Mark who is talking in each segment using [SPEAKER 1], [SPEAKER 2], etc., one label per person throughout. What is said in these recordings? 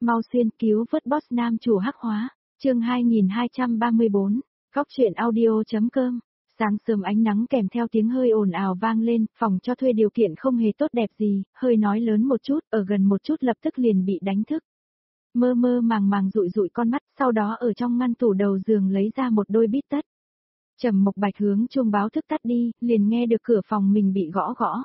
[SPEAKER 1] mau xuyên cứu vớt boss nam chủ hắc hóa, chương 2234, góc truyện audio.com. Sáng sớm ánh nắng kèm theo tiếng hơi ồn ào vang lên, phòng cho thuê điều kiện không hề tốt đẹp gì, hơi nói lớn một chút, ở gần một chút lập tức liền bị đánh thức. Mơ mơ màng màng dụi dụi con mắt, sau đó ở trong ngăn tủ đầu giường lấy ra một đôi bít tất. Trầm Mộc Bạch hướng chuông báo thức tắt đi, liền nghe được cửa phòng mình bị gõ gõ.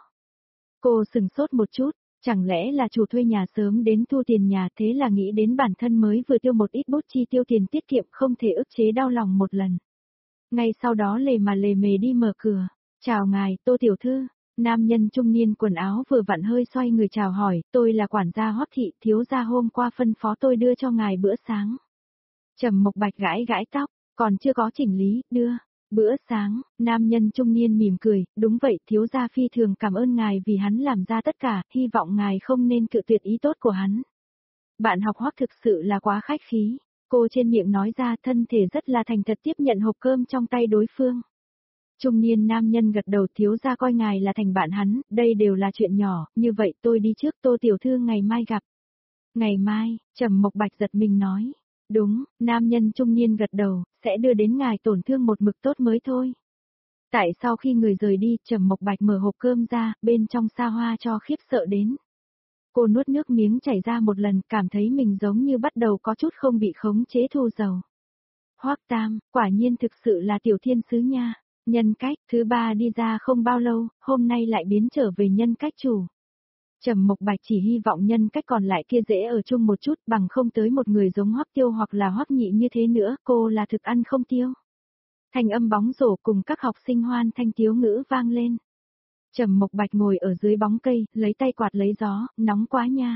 [SPEAKER 1] Cô sừng sốt một chút, chẳng lẽ là chủ thuê nhà sớm đến thu tiền nhà, thế là nghĩ đến bản thân mới vừa tiêu một ít bút chi tiêu tiền tiết kiệm không thể ức chế đau lòng một lần. Ngay sau đó lề mà lề mề đi mở cửa. Chào ngài, Tô tiểu thư. Nam nhân trung niên quần áo vừa vặn hơi xoay người chào hỏi, tôi là quản gia Hoắc thị, thiếu gia hôm qua phân phó tôi đưa cho ngài bữa sáng. Trầm Mộc Bạch gãi gãi tóc, còn chưa có chỉnh lý, đưa. Bữa sáng, nam nhân trung niên mỉm cười, đúng vậy, thiếu gia phi thường cảm ơn ngài vì hắn làm ra tất cả, hy vọng ngài không nên cự tuyệt ý tốt của hắn. Bạn học Hoắc thực sự là quá khách khí. Cô trên miệng nói ra, thân thể rất là thành thật tiếp nhận hộp cơm trong tay đối phương. Trung niên nam nhân gật đầu, thiếu gia coi ngài là thành bạn hắn, đây đều là chuyện nhỏ, như vậy tôi đi trước, Tô tiểu thư ngày mai gặp. Ngày mai, Trầm Mộc Bạch giật mình nói. Đúng, nam nhân trung niên gật đầu, sẽ đưa đến ngài tổn thương một mực tốt mới thôi. Tại sau khi người rời đi, Trầm Mộc Bạch mở hộp cơm ra, bên trong xa hoa cho khiếp sợ đến. Cô nuốt nước miếng chảy ra một lần, cảm thấy mình giống như bắt đầu có chút không bị khống chế thu dầu. Hoắc Tam, quả nhiên thực sự là tiểu thiên sứ nha. Nhân cách, thứ ba đi ra không bao lâu, hôm nay lại biến trở về nhân cách chủ. Trầm Mộc Bạch chỉ hy vọng nhân cách còn lại kia dễ ở chung một chút, bằng không tới một người giống Hoắc Tiêu hoặc là Hoắc Nhị như thế nữa, cô là thực ăn không tiêu. Thanh âm bóng rổ cùng các học sinh hoan thanh tiếu ngữ vang lên. Trầm Mộc Bạch ngồi ở dưới bóng cây, lấy tay quạt lấy gió, nóng quá nha.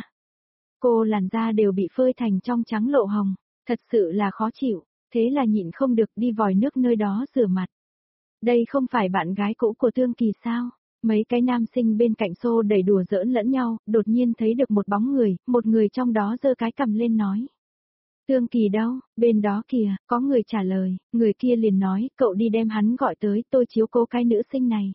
[SPEAKER 1] Cô làn da đều bị phơi thành trong trắng lộ hồng, thật sự là khó chịu, thế là nhịn không được đi vòi nước nơi đó rửa mặt. Đây không phải bạn gái cũ của Tương Kỳ sao? Mấy cái nam sinh bên cạnh xô đẩy đùa giỡn lẫn nhau, đột nhiên thấy được một bóng người, một người trong đó giơ cái cằm lên nói. Tương Kỳ đâu, bên đó kìa, có người trả lời, người kia liền nói, cậu đi đem hắn gọi tới, tôi chiếu cố cái nữ sinh này.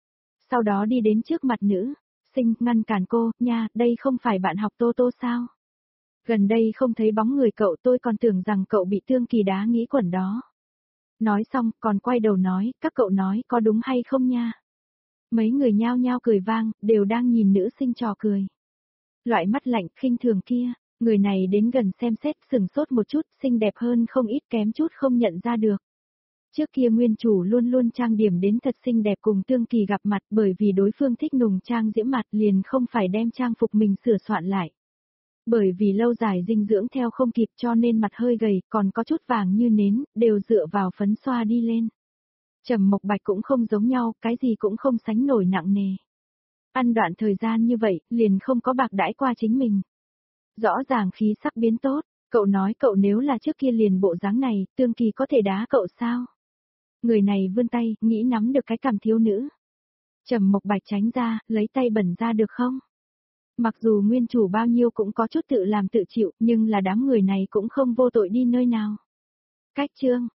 [SPEAKER 1] Sau đó đi đến trước mặt nữ sinh, ngăn cản cô, nha, đây không phải bạn học Tô Tô sao? Gần đây không thấy bóng người cậu, tôi còn tưởng rằng cậu bị Tương Kỳ đá nghĩ quẩn đó. Nói xong, còn quay đầu nói, các cậu nói có đúng hay không nha? Mấy người nhao nhao cười vang, đều đang nhìn nữ sinh trò cười. Loại mắt lạnh, khinh thường kia, người này đến gần xem xét, sừng sốt một chút, xinh đẹp hơn không ít, kém chút không nhận ra được. Trước kia nguyên chủ luôn luôn trang điểm đến thật xinh đẹp cùng Tương Kỳ gặp mặt, bởi vì đối phương thích nùng trang diễm mặt liền không phải đem trang phục mình sửa soạn lại. Bởi vì lâu dài dinh dưỡng theo không kịp cho nên mặt hơi gầy, còn có chút vàng như nến, đều dựa vào phấn xoa đi lên. Trầm Mộc Bạch cũng không giống nhau, cái gì cũng không sánh nổi nặng nề. Ăn đoạn thời gian như vậy, liền không có bạc đãi qua chính mình. Rõ ràng khí sắc biến tốt, cậu nói cậu nếu là trước kia liền bộ dáng này, Tương Kỳ có thể đá cậu sao? Người này vươn tay, nghĩ nắm được cái cằm thiếu nữ. Trầm Mộc Bạch tránh ra, lấy tay bẩn ra được không? Mặc dù nguyên chủ bao nhiêu cũng có chút tự làm tự chịu, nhưng là đám người này cũng không vô tội đi nơi nào. Cách chương,